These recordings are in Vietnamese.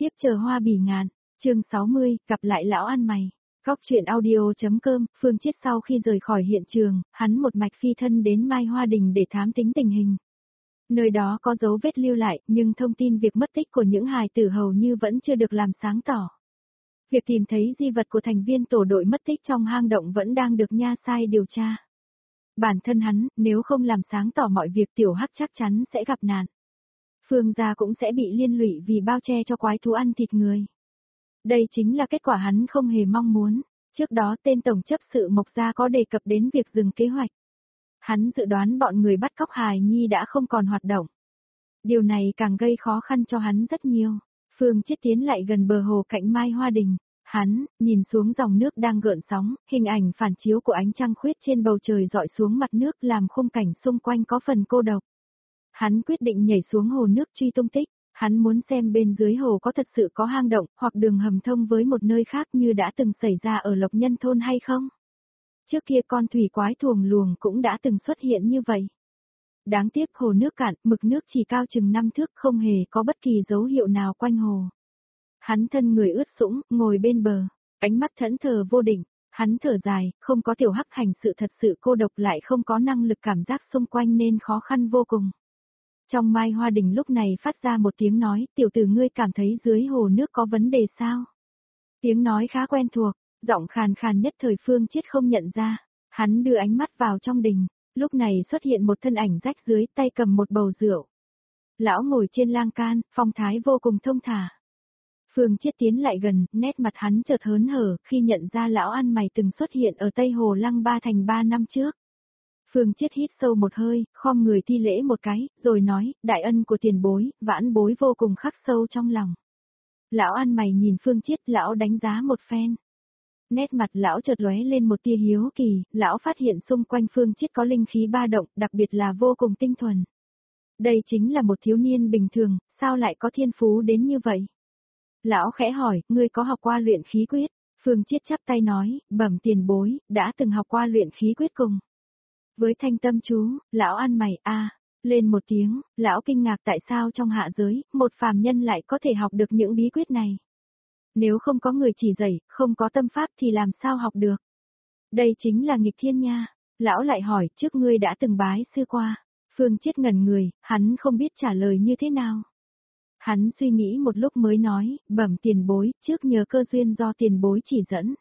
tiếp chờ hoa bỉ ngạn, chương 60, gặp lại lão ăn mày. Góc truyện audio.com, Phương Chiết sau khi rời khỏi hiện trường, hắn một mạch phi thân đến Mai Hoa Đình để thám tính tình hình. Nơi đó có dấu vết lưu lại, nhưng thông tin việc mất tích của những hài tử hầu như vẫn chưa được làm sáng tỏ. Việc tìm thấy di vật của thành viên tổ đội mất tích trong hang động vẫn đang được Nha Sai điều tra. Bản thân hắn, nếu không làm sáng tỏ mọi việc Tiểu Hắc chắc chắn sẽ gặp nạn. Phương gia cũng sẽ bị liên lụy vì bao che cho quái thú ăn thịt người. Đây chính là kết quả hắn không hề mong muốn. Trước đó tên tổng chấp sự Mộc Gia có đề cập đến việc dừng kế hoạch. Hắn dự đoán bọn người bắt cóc hài nhi đã không còn hoạt động. Điều này càng gây khó khăn cho hắn rất nhiều. Phương Chiết tiến lại gần bờ hồ cạnh Mai Hoa Đình. Hắn, nhìn xuống dòng nước đang gợn sóng, hình ảnh phản chiếu của ánh trăng khuyết trên bầu trời dọi xuống mặt nước làm khung cảnh xung quanh có phần cô độc. Hắn quyết định nhảy xuống hồ nước truy tung tích. Hắn muốn xem bên dưới hồ có thật sự có hang động hoặc đường hầm thông với một nơi khác như đã từng xảy ra ở Lộc Nhân Thôn hay không. Trước kia con thủy quái thuồng luồng cũng đã từng xuất hiện như vậy. Đáng tiếc hồ nước cạn, mực nước chỉ cao chừng 5 thước, không hề có bất kỳ dấu hiệu nào quanh hồ. Hắn thân người ướt sũng, ngồi bên bờ, ánh mắt thẫn thờ vô định. Hắn thở dài, không có Tiểu Hắc hành sự thật sự cô độc, lại không có năng lực cảm giác xung quanh nên khó khăn vô cùng. Trong Mai Hoa Đình lúc này phát ra một tiếng nói, tiểu tử ngươi cảm thấy dưới hồ nước có vấn đề sao? Tiếng nói khá quen thuộc, giọng khàn khàn nhất thời Phương Chiết không nhận ra. Hắn đưa ánh mắt vào trong đình, lúc này xuất hiện một thân ảnh rách dưới, tay cầm một bầu rượu. Lão ngồi trên lang can, phong thái vô cùng thông thả. Phương Chiết tiến lại gần, nét mặt hắn chợt hớn hở khi nhận ra lão ăn mày từng xuất hiện ở Tây Hồ Lăng Ba Thành 3 năm trước. Phương Chiết hít sâu một hơi, khom người thi lễ một cái, rồi nói, đại ân của tiền bối, vãn bối vô cùng khắc sâu trong lòng. Lão ăn mày nhìn Phương Chiết, lão đánh giá một phen. Nét mặt lão chợt lóe lên một tia hiếu kỳ, lão phát hiện xung quanh Phương Chiết có linh khí ba động, đặc biệt là vô cùng tinh thuần. Đây chính là một thiếu niên bình thường, sao lại có thiên phú đến như vậy? Lão khẽ hỏi, ngươi có học qua luyện khí quyết? Phương Chiết chắp tay nói, bẩm tiền bối, đã từng học qua luyện khí quyết cùng. Với thanh tâm chú, lão ăn mày lên một tiếng, lão kinh ngạc tại sao trong hạ giới, một phàm nhân lại có thể học được những bí quyết này. Nếu không có người chỉ dạy, không có tâm pháp thì làm sao học được. Đây chính là nghịch thiên nha. Lão lại hỏi, trước ngươi đã từng bái sư qua. Phương Chiết ngẩn người, hắn không biết trả lời như thế nào. Hắn suy nghĩ một lúc mới nói, bẩm tiền bối, trước nhờ cơ duyên do tiền bối chỉ dẫn.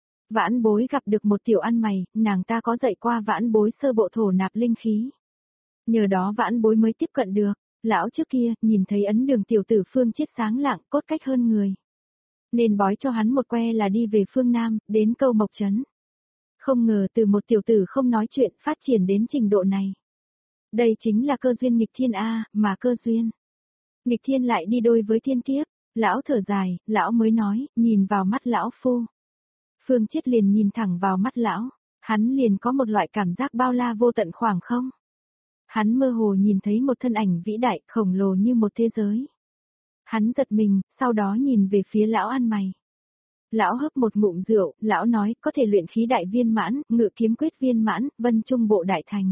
Vãn bối gặp được một tiểu ăn mày, nàng ta có dạy qua vãn bối sơ bộ thổ nạp linh khí. Nhờ đó vãn bối mới tiếp cận được. Lão trước kia, nhìn thấy ấn đường tiểu tử Phương Chiết sáng lạng, cốt cách hơn người. Nên bói cho hắn một que là đi về phương Nam, đến Câu Mộc Trấn. Không ngờ từ một tiểu tử không nói chuyện phát triển đến trình độ này. Đây chính là cơ duyên nghịch thiên mà cơ duyên. Nghịch thiên lại đi đôi với thiên kiếp. Lão thở dài, lão mới nói, nhìn vào mắt lão phu. Phương Chiết liền nhìn thẳng vào mắt lão, hắn liền có một loại cảm giác bao la vô tận khoảng không. Hắn mơ hồ nhìn thấy một thân ảnh vĩ đại, khổng lồ như một thế giới. Hắn giật mình, sau đó nhìn về phía lão ăn mày. Lão hớp một ngụm rượu, lão nói, có thể luyện khí đại viên mãn, ngự kiếm quyết viên mãn, vân trung bộ đại thành.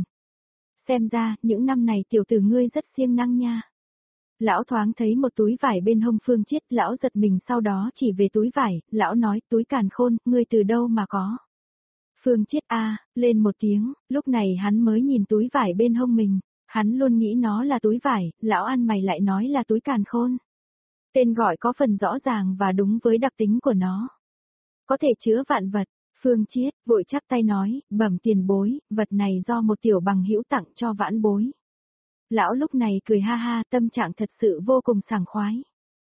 Xem ra, những năm này tiểu tử ngươi rất siêng năng nha. Lão thoáng thấy một túi vải bên hông Phương Chiết, lão giật mình sau đó chỉ về túi vải, lão nói, túi càn khôn, ngươi từ đâu mà có. Phương Chiết lên một tiếng, lúc này hắn mới nhìn túi vải bên hông mình, hắn luôn nghĩ nó là túi vải, lão ăn mày lại nói là túi càn khôn. Tên gọi có phần rõ ràng và đúng với đặc tính của nó. Có thể chứa vạn vật. Phương Chiết vội chắp tay nói, bẩm tiền bối, vật này do một tiểu bằng hữu tặng cho vãn bối. Lão lúc này cười ha ha, tâm trạng thật sự vô cùng sảng khoái.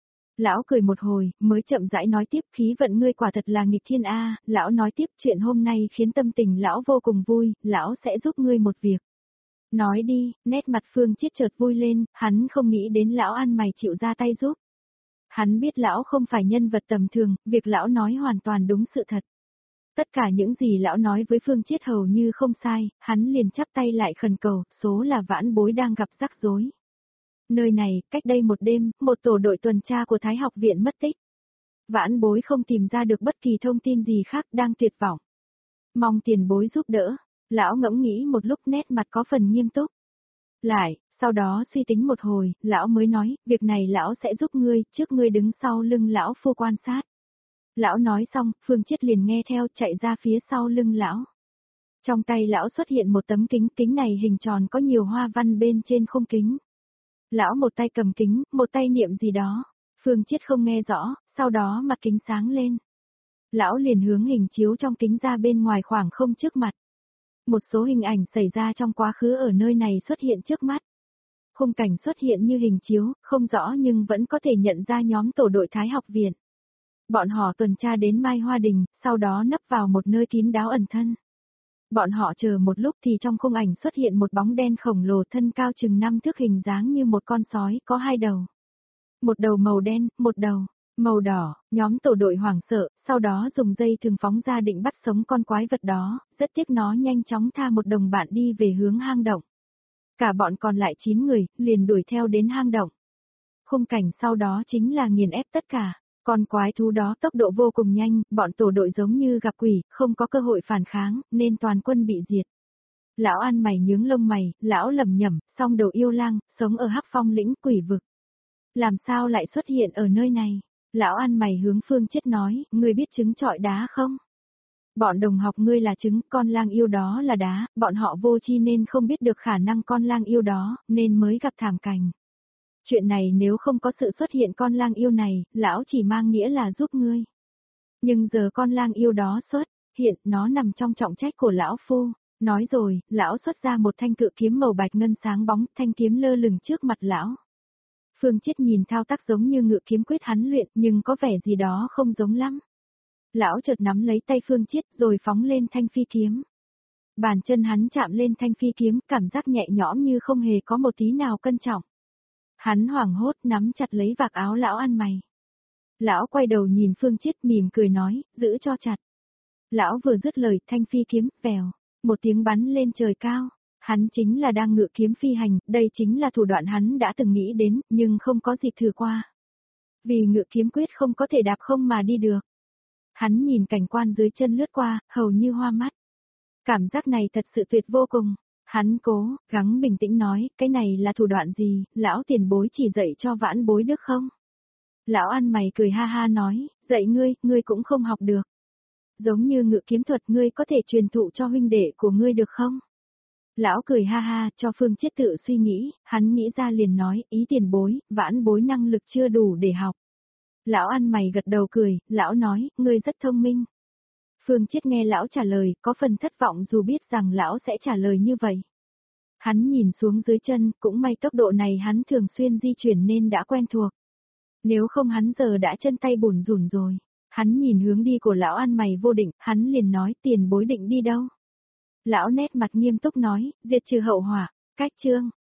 Lão cười một hồi, mới chậm rãi nói tiếp, khí vận ngươi quả thật là nghịch thiên lão nói tiếp, chuyện hôm nay khiến tâm tình lão vô cùng vui, lão sẽ giúp ngươi một việc. Nói đi, nét mặt Phương Chiết chợt vui lên, hắn không nghĩ đến lão ăn mày chịu ra tay giúp. Hắn biết lão không phải nhân vật tầm thường, việc lão nói hoàn toàn đúng sự thật. Tất cả những gì lão nói với Phương Chiết hầu như không sai, hắn liền chắp tay lại khẩn cầu, số là vãn bối đang gặp rắc rối. Nơi này, cách đây một đêm, một tổ đội tuần tra của Thái học viện mất tích. Vãn bối không tìm ra được bất kỳ thông tin gì khác, đang tuyệt vọng. Mong tiền bối giúp đỡ. Lão ngẫm nghĩ một lúc, nét mặt có phần nghiêm túc. Sau đó suy tính một hồi, lão mới nói, việc này lão sẽ giúp ngươi, trước ngươi đứng sau lưng lão phu quan sát. Lão nói xong, Phương Chiết liền nghe theo chạy ra phía sau lưng lão. Trong tay lão xuất hiện một tấm kính, kính này hình tròn có nhiều hoa văn bên trên khung kính. Lão một tay cầm kính, một tay niệm gì đó. Phương Chiết không nghe rõ, sau đó mặt kính sáng lên. Lão liền hướng hình chiếu trong kính ra bên ngoài khoảng không trước mặt. Một số hình ảnh xảy ra trong quá khứ ở nơi này xuất hiện trước mắt. Khung cảnh xuất hiện như hình chiếu, không rõ nhưng vẫn có thể nhận ra nhóm tổ đội Thái học viện. Bọn họ tuần tra đến Mai Hoa Đình, sau đó nấp vào một nơi kín đáo ẩn thân. Bọn họ chờ một lúc thì trong khung ảnh xuất hiện một bóng đen khổng lồ thân cao chừng 5 thước hình dáng như một con sói có hai đầu. Một đầu màu đen, một đầu màu đỏ, nhóm tổ đội hoảng sợ, sau đó dùng dây thừng phóng ra định bắt sống con quái vật đó, rất tiếc nó nhanh chóng tha một đồng bạn đi về hướng hang động. Cả bọn còn lại 9 người, liền đuổi theo đến hang động. Khung cảnh sau đó chính là nghiền ép tất cả. Con quái thú đó tốc độ vô cùng nhanh, bọn tổ đội giống như gặp quỷ, không có cơ hội phản kháng, nên toàn quân bị diệt. Lão ăn mày nhướng lông mày, lão lẩm nhẩm, song đầu yêu lang, sống ở Hắc Phong lĩnh quỷ vực. Làm sao lại xuất hiện ở nơi này? Lão ăn mày hướng Phương Chiết nói, ngươi biết trứng trọi đá không? Bọn đồng học ngươi là trứng, con lang yêu đó là đá, bọn họ vô tri nên không biết được khả năng con lang yêu đó, nên mới gặp thảm cảnh. Chuyện này nếu không có sự xuất hiện con lang yêu này, lão chỉ mang nghĩa là giúp ngươi. Nhưng giờ con lang yêu đó xuất hiện, nó nằm trong trọng trách của lão phu. Nói rồi, lão xuất ra một thanh cự kiếm màu bạch ngân sáng bóng, thanh kiếm lơ lửng trước mặt lão. Phương Chiết nhìn thao tác giống như ngự kiếm quyết hắn luyện, nhưng có vẻ gì đó không giống lắm. Lão chợt nắm lấy tay Phương Chiết rồi phóng lên thanh phi kiếm. Bàn chân hắn chạm lên thanh phi kiếm, cảm giác nhẹ nhõm như không hề có một tí nào cân trọng. Hắn hoảng hốt nắm chặt lấy vạt áo lão ăn mày. Lão quay đầu nhìn Phương Chiết mỉm cười nói, giữ cho chặt. Lão vừa dứt lời, thanh phi kiếm, vèo, một tiếng bắn lên trời cao. Hắn chính là đang ngự kiếm phi hành, đây chính là thủ đoạn hắn đã từng nghĩ đến, nhưng không có dịp thử qua. Vì ngự kiếm quyết không có thể đạp không mà đi được. Hắn nhìn cảnh quan dưới chân lướt qua, hầu như hoa mắt. Cảm giác này thật sự tuyệt vô cùng. Hắn cố, gắng bình tĩnh nói, cái này là thủ đoạn gì, lão tiền bối chỉ dạy cho vãn bối được không? Lão ăn mày cười ha ha nói, dạy ngươi cũng không học được. Giống như ngự kiếm thuật ngươi có thể truyền thụ cho huynh đệ của ngươi được không? Lão cười ha ha, cho Phương Chiết tự suy nghĩ, hắn nghĩ ra liền nói, ý tiền bối, vãn bối năng lực chưa đủ để học. Lão ăn mày gật đầu cười, lão nói, ngươi rất thông minh. Phương Chiết nghe lão trả lời, có phần thất vọng dù biết rằng lão sẽ trả lời như vậy. Hắn nhìn xuống dưới chân, cũng may tốc độ này hắn thường xuyên di chuyển nên đã quen thuộc. Nếu không hắn giờ đã chân tay bủn rủn rồi. Hắn nhìn hướng đi của lão ăn mày vô định, hắn liền nói tiền bối định đi đâu. Lão nét mặt nghiêm túc nói, diệt trừ hậu hỏa, cách chương.